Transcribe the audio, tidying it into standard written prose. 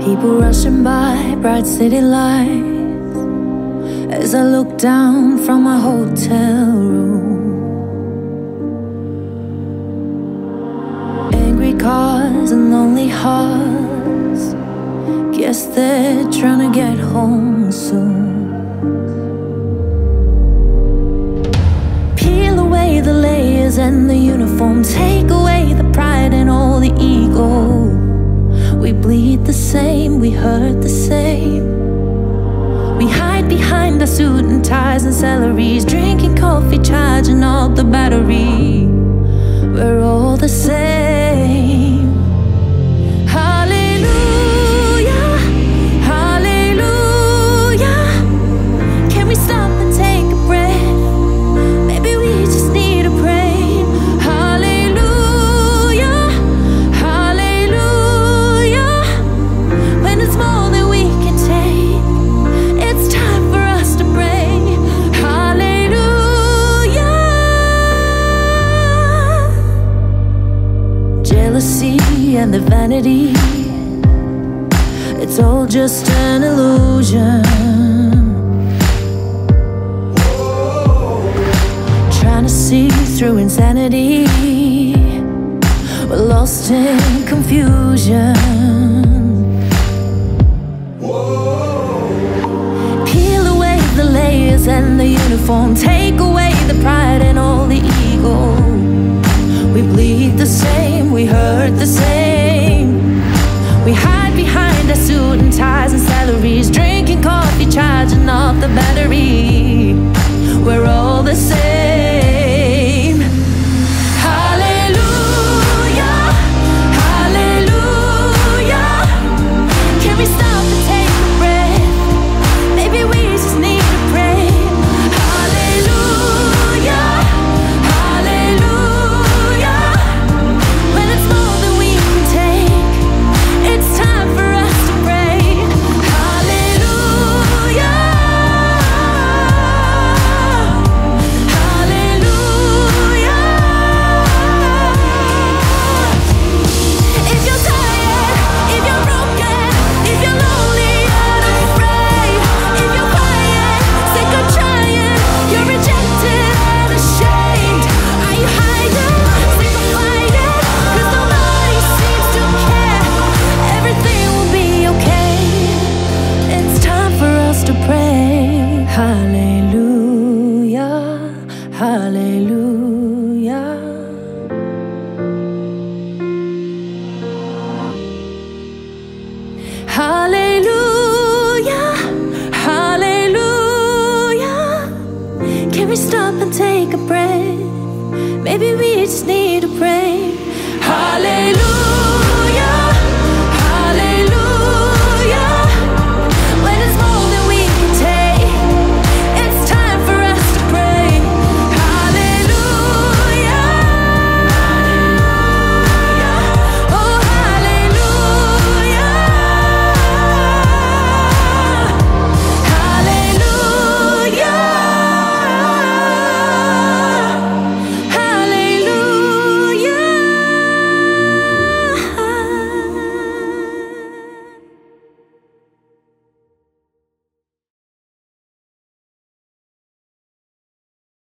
People rushing by, bright city lights, as I look down from my hotel room. Angry cars and lonely hearts, guess they're trying to get home soon. Peel away the layers and the uniform, take away the pride and all the ego. We bleed the same, we hurt the same. We hide behind our suit and ties and salaries, drinking coffee, charging up the battery. We're all the same. Hallelujah, hallelujah. Can we stop and take a breath? Maybe we just need to pray. Hallelujah, hallelujah. When it's more than we can take, it's time for us to break. Hallelujah. Jealousy and the vanity, it's all just an illusion. Trying to see through insanity, we're lost in confusion. Peel away the layers and the uniform, take away the pride and all the ego. We bleed the same, we hurt the same. We hide behind our suit and ties and salaries, drinking coffee, charging up the battery. We're all the same. Hallelujah, hallelujah. Can we stop and take a breath? Maybe we just need to pray. Hallelujah, hallelujah. When it's more than we can take, it's time for us to pray. Hallelujah, hallelujah. If you're tired, if you're broken, if you're lonely and afraid, if you're quiet, sick of trying, you're rejected and ashamed. Are you hiding, sick of fighting? 'Cause nobody seems to care. Everything will be okay. It's time for us to pray. Hallelujah, hallelujah. Hallelujah, hallelujah. Can we stop and take a breath?